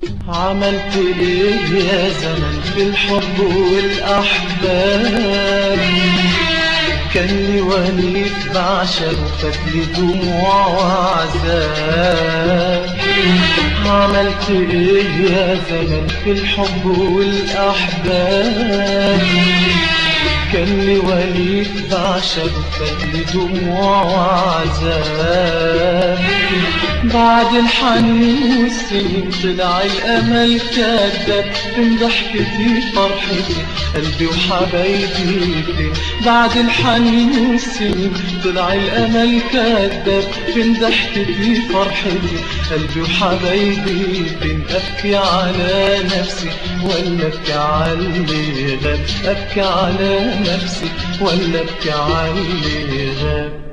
عملت ايه يا زمن في الحب والاحباب؟ كان لي وليد بعشقه فاتلي دموع وعذاب. عملت ايه يا زمن في الحب والاحباب؟ كان لي وليد بعشقه فاتلي دموع وعذاب. بعد الحنين والسنين طلع الامل كذاب، من ضحكتي فرحتي قلبي وحبايبي فين؟ بعد الحنين والسنين طلع الامل كذاب، من ضحكتي فرحتي قلبي وحبايبي فين؟ ابكي على نفسي ولا ابكي على اللي غاب؟ ابكي على نفسي ولا ابكي على اللي غاب؟